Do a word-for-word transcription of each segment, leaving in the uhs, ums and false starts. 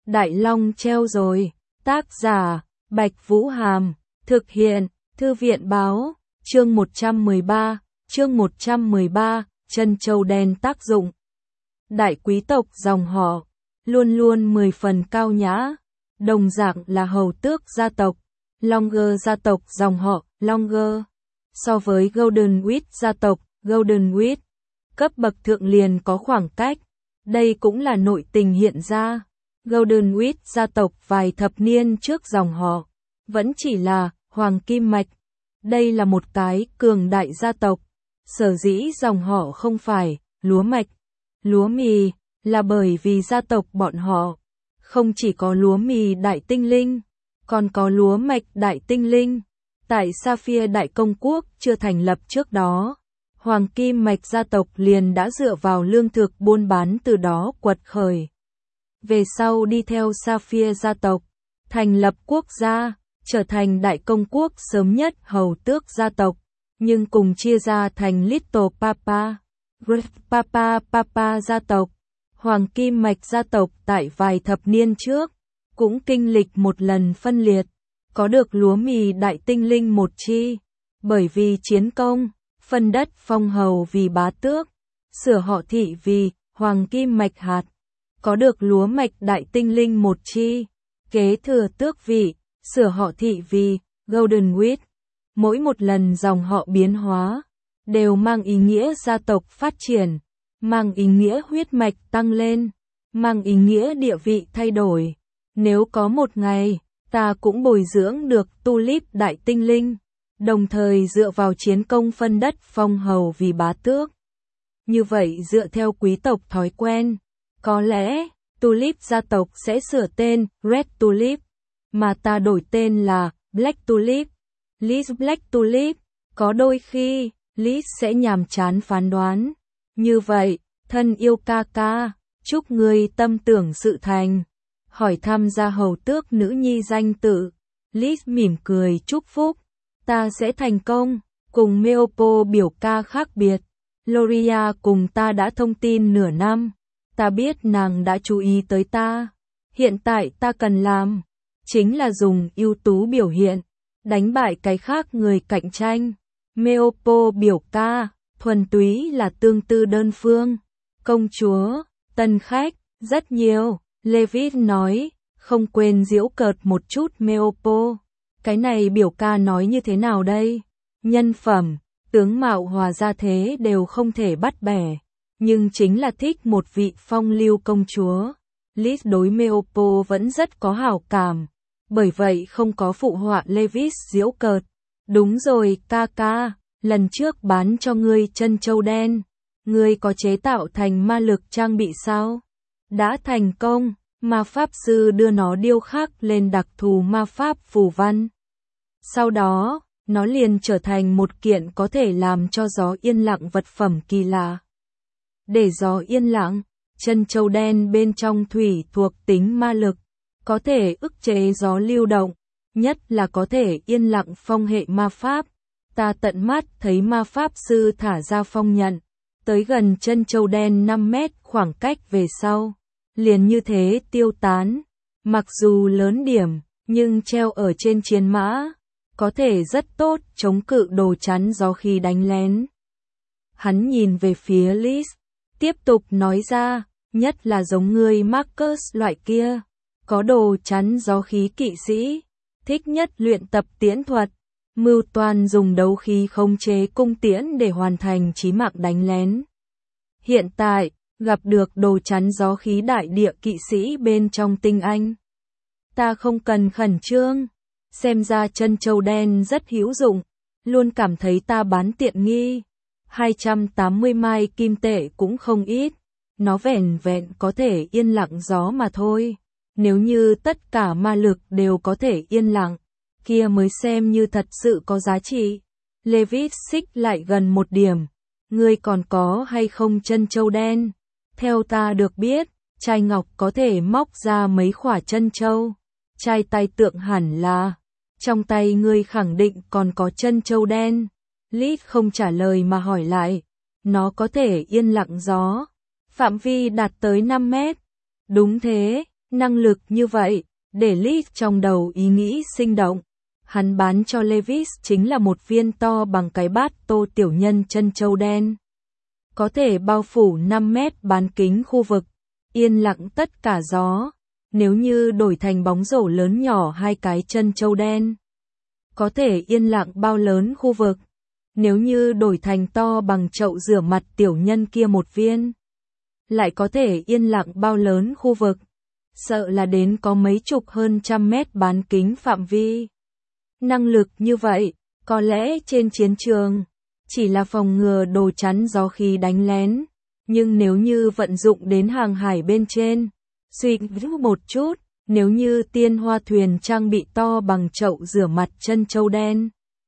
Đại Long treo rồi. Tác giả, Bạch Vũ Hàm. Thực hiện, Thư viện Báo. Chương một trăm mười ba, chương một trăm mười ba, chân châu đen tác dụng. Đại quý tộc dòng họ, luôn luôn mười phần cao nhã, đồng dạng là hầu tước gia tộc, Longer gia tộc dòng họ, Longer. So với Goldenwich gia tộc, Goldenwich, cấp bậc thượng liền có khoảng cách. Đây cũng là nội tình hiện ra. Goldenwich gia tộc vài thập niên trước dòng họ, vẫn chỉ là hoàng kim mạch. Đây là một cái cường đại gia tộc. Sở dĩ dòng họ không phải lúa mạch, lúa mì, là bởi vì gia tộc bọn họ không chỉ có lúa mì đại tinh linh, còn có lúa mạch đại tinh linh. Tại Sapphire Đại Công Quốc chưa thành lập trước đó, hoàng kim mạch gia tộc liền đã dựa vào lương thực buôn bán từ đó quật khởi. Về sau đi theo Sapphire gia tộc, thành lập quốc gia, trở thành đại công quốc sớm nhất hầu tước gia tộc, nhưng cùng chia ra thành Little Papa, Great Papa Papa gia tộc. Hoàng kim mạch gia tộc tại vài thập niên trước, cũng kinh lịch một lần phân liệt, có được lúa mì đại tinh linh một chi, bởi vì chiến công, phân đất phong hầu vì bá tước, sửa họ thị vì hoàng kim mạch hạt, có được lúa mạch đại tinh linh một chi, kế thừa tước vị, sửa họ thị vì Goldenwich. Mỗi một lần dòng họ biến hóa, đều mang ý nghĩa gia tộc phát triển, mang ý nghĩa huyết mạch tăng lên, mang ý nghĩa địa vị thay đổi. Nếu có một ngày, ta cũng bồi dưỡng được tulip đại tinh linh, đồng thời dựa vào chiến công phân đất phong hầu vì bá tước. Như vậy dựa theo quý tộc thói quen, có lẽ, tulip gia tộc sẽ sửa tên Red Tulip, mà ta đổi tên là Black Tulip, Liz Black Tulip. Có đôi khi, Liz sẽ nhàm chán phán đoán. Như vậy, thân yêu ca ca, chúc ngươi tâm tưởng sự thành. Hỏi thăm gia hầu tước nữ nhi danh tự. Liz mỉm cười chúc phúc. Ta sẽ thành công. Cùng Meopo biểu ca khác biệt, Loria cùng ta đã thông tin nửa năm. Ta biết nàng đã chú ý tới ta. Hiện tại ta cần làm, chính là dùng ưu tú biểu hiện, đánh bại cái khác người cạnh tranh. Meopo biểu ca, thuần túy là tương tư đơn phương. Công chúa, tân khách, rất nhiều. Levis nói, không quên giễu cợt một chút Meopo. Cái này biểu ca nói như thế nào đây? Nhân phẩm, tướng mạo hòa gia thế đều không thể bắt bẻ, nhưng chính là thích một vị phong lưu công chúa. Liz đối Meopo vẫn rất có hảo cảm, bởi vậy không có phụ họa Levis giễu cợt. Đúng rồi ca ca, lần trước bán cho ngươi chân châu đen, ngươi có chế tạo thành ma lực trang bị sao? Đã thành công, ma pháp sư đưa nó điêu khắc lên đặc thù ma pháp phù văn. Sau đó, nó liền trở thành một kiện có thể làm cho gió yên lặng vật phẩm kỳ lạ. Để gió yên lặng, chân châu đen bên trong thủy thuộc tính ma lực, có thể ức chế gió lưu động, nhất là có thể yên lặng phong hệ ma pháp. Ta tận mắt thấy ma pháp sư thả ra phong nhận, tới gần chân châu đen năm mét khoảng cách về sau, liền như thế tiêu tán. Mặc dù lớn điểm, nhưng treo ở trên chiến mã, có thể rất tốt chống cự đồ chắn gió khi đánh lén. Hắn nhìn về phía Liz, tiếp tục nói ra, nhất là giống ngươi Marcus loại kia, có đồ chắn gió khí kỵ sĩ, thích nhất luyện tập tiễn thuật, mưu toan dùng đấu khí khống chế cung tiễn để hoàn thành chí mạng đánh lén. Hiện tại, gặp được đồ chắn gió khí đại địa kỵ sĩ bên trong tinh anh. Ta không cần khẩn trương, xem ra chân châu đen rất hữu dụng, luôn cảm thấy ta bán tiện nghi. hai trăm tám mươi mai kim tệ cũng không ít, nó vẻn vẹn có thể yên lặng gió mà thôi. Nếu như tất cả ma lực đều có thể yên lặng, kia mới xem như thật sự có giá trị. Levis xích lại gần một điểm. Ngươi còn có hay không chân châu đen? Theo ta được biết, trai ngọc có thể móc ra mấy khỏa chân châu. Trai tay tượng hẳn là, trong tay ngươi khẳng định còn có chân châu đen. Liz không trả lời mà hỏi lại. Nó có thể yên lặng gió. Phạm vi đạt tới năm mét. Đúng thế, Năng lực như vậy, để Lee trong đầu ý nghĩ sinh động. Hắn bán cho Levis chính là một viên to bằng cái bát tô tiểu nhân chân châu đen. Có thể bao phủ năm mét bán kính khu vực, yên lặng tất cả gió. Nếu như đổi thành bóng rổ lớn nhỏ hai cái chân châu đen, có thể yên lặng bao lớn khu vực. Nếu như đổi thành to bằng chậu rửa mặt tiểu nhân kia một viên, lại có thể yên lặng bao lớn khu vực. Sợ là đến có mấy chục hơn trăm mét bán kính phạm vi. Năng lực như vậy, có lẽ trên chiến trường, chỉ là phòng ngừa đồ chắn gió khi đánh lén. Nhưng nếu như vận dụng đến hàng hải bên trên, suy một chút, nếu như tiên hoa thuyền trang bị to bằng chậu rửa mặt chân châu đen,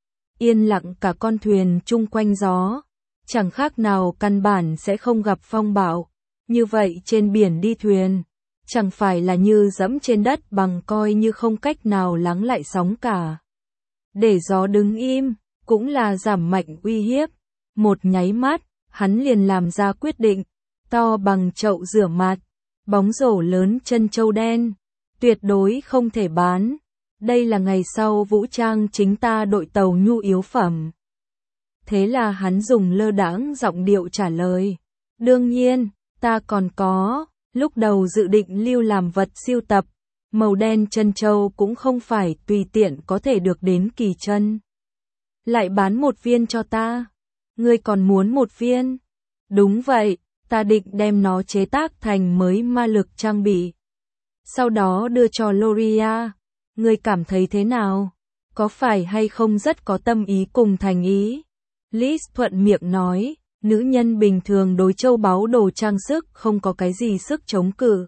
yên lặng cả con thuyền chung quanh gió, chẳng khác nào căn bản sẽ không gặp phong bạo. Như vậy trên biển đi thuyền, chẳng phải là như dẫm trên đất bằng, coi như không cách nào lắng lại sóng cả. Để gió đứng im, cũng là giảm mạnh uy hiếp. Một nháy mắt, hắn liền làm ra quyết định, to bằng chậu rửa mặt, bóng rổ lớn chân châu đen, tuyệt đối không thể bán. Đây là ngày sau vũ trang chính ta đội tàu nhu yếu phẩm. Thế là hắn dùng lơ đãng giọng điệu trả lời. Đương nhiên, ta còn có, lúc đầu dự định lưu làm vật sưu tập, màu đen chân châu cũng không phải tùy tiện có thể được đến kỳ chân. Lại bán một viên cho ta. Ngươi còn muốn một viên? Đúng vậy, ta định đem nó chế tác thành mới ma lực trang bị. Sau đó đưa cho Loria. Ngươi cảm thấy thế nào? Có phải hay không rất có tâm ý cùng thành ý? Liz thuận miệng nói, nữ nhân bình thường đối châu báu đồ trang sức không có cái gì sức chống cự.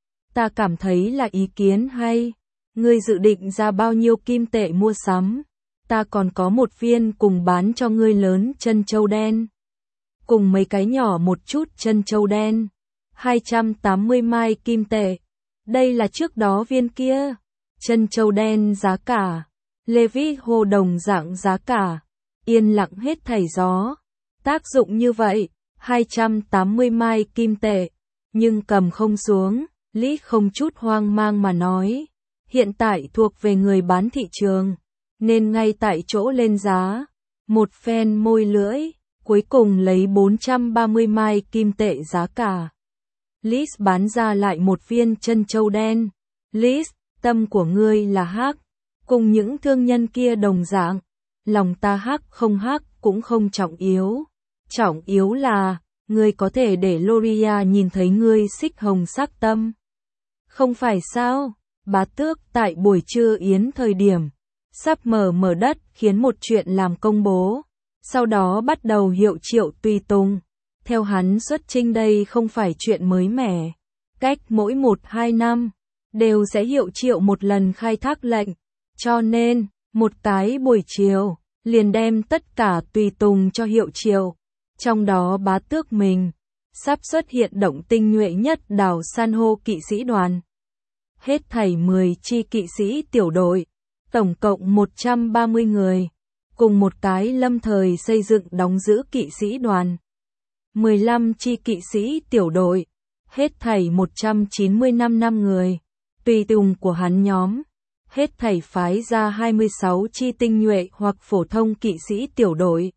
Ta cảm thấy là ý kiến hay. Ngươi dự định ra bao nhiêu kim tệ mua sắm? Ta còn có một viên cùng bán cho ngươi lớn chân châu đen. Cùng mấy cái nhỏ một chút chân châu đen. hai trăm tám mươi mai kim tệ. Đây là trước đó viên kia. Chân châu đen giá cả. Levi hô đồng dạng giá cả. Yên lặng hết thảy gió. Tác dụng như vậy, hai trăm tám mươi mai kim tệ. Nhưng cầm không xuống, Lý không chút hoang mang mà nói. Hiện tại thuộc về người bán thị trường, nên ngay tại chỗ lên giá. Một phen môi lưỡi, cuối cùng lấy bốn trăm ba mươi mai kim tệ giá cả. Liz bán ra lại một viên chân châu đen. Liz, tâm của ngươi là hắc, cùng những thương nhân kia đồng dạng. Lòng ta hắc không hắc cũng không trọng yếu. Trọng yếu là, ngươi có thể để Loria nhìn thấy ngươi xích hồng sắc tâm. Không phải sao? Bá tước tại buổi trưa yến thời điểm, sắp mở mở đất khiến một chuyện làm công bố. Sau đó bắt đầu hiệu triệu tùy tùng. Theo hắn xuất chinh đây không phải chuyện mới mẻ. Cách mỗi một hai năm, đều sẽ hiệu triệu một lần khai thác lệnh. Cho nên, một cái buổi chiều, liền đem tất cả tùy tùng cho hiệu triệu. Trong đó bá tước mình, sắp xuất hiện động tinh nhuệ nhất đảo san hô kỵ sĩ đoàn. Hết thảy mười chi kỵ sĩ tiểu đội, tổng cộng một trăm ba mươi người, cùng một cái lâm thời xây dựng đóng giữ kỵ sĩ đoàn. mười lăm chi kỵ sĩ tiểu đội, hết thảy một trăm chín mươi lăm năm người, tùy tùng của hắn nhóm, hết thảy phái ra hai mươi sáu chi tinh nhuệ hoặc phổ thông kỵ sĩ tiểu đội.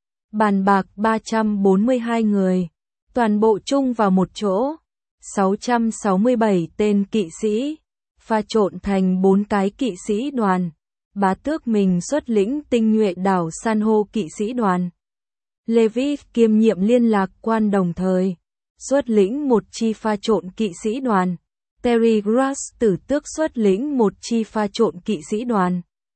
Bàn bạc ba trăm bốn mươi hai người, toàn bộ chung vào một chỗ, sáu trăm sáu mươi bảy tên kỵ sĩ, pha trộn thành bốn cái kỵ sĩ đoàn. Bá tước mình xuất lĩnh tinh nhuệ đảo san hô kỵ sĩ đoàn. Levi kiêm nhiệm liên lạc quan đồng thời, xuất lĩnh một chi pha trộn kỵ sĩ đoàn. Terry Grass tử tước xuất lĩnh một chi pha trộn kỵ sĩ đoàn.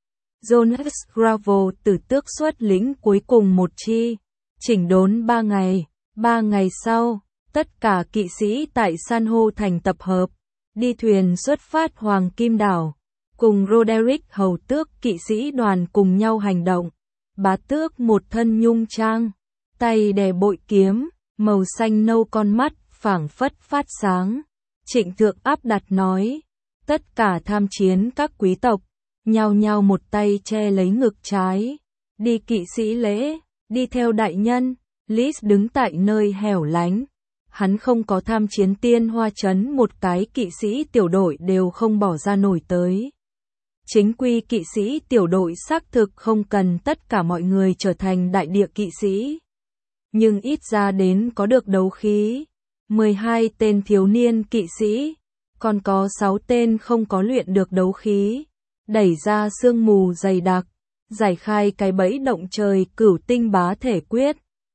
Jonas Gravel tử tước xuất lĩnh cuối cùng một chi. Chỉnh đốn ba ngày, ba ngày sau, tất cả kỵ sĩ tại san hô thành tập hợp, đi thuyền xuất phát Hoàng Kim Đảo, cùng Roderick hầu tước kỵ sĩ đoàn cùng nhau hành động. Bá tước một thân nhung trang, tay đè bội kiếm, màu xanh nâu, con mắt phảng phất phát sáng. Trịnh Thượng áp đặt nói, tất cả tham chiến các quý tộc, nhao nhao một tay che lấy ngực trái, đi kỵ sĩ lễ, đi theo đại nhân. Liz đứng tại nơi hẻo lánh, hắn không có tham chiến tiên hoa trấn một cái kỵ sĩ tiểu đội đều không bỏ ra nổi tới. Chính quy kỵ sĩ tiểu đội xác thực không cần tất cả mọi người trở thành đại địa kỵ sĩ. Nhưng ít ra đến có được đấu khí. mười hai tên thiếu niên kỵ sĩ, còn có sáu tên không có luyện được đấu khí. Đẩy ra sương mù dày đặc, giải khai cái bẫy động trời cửu tinh bá thể quyết.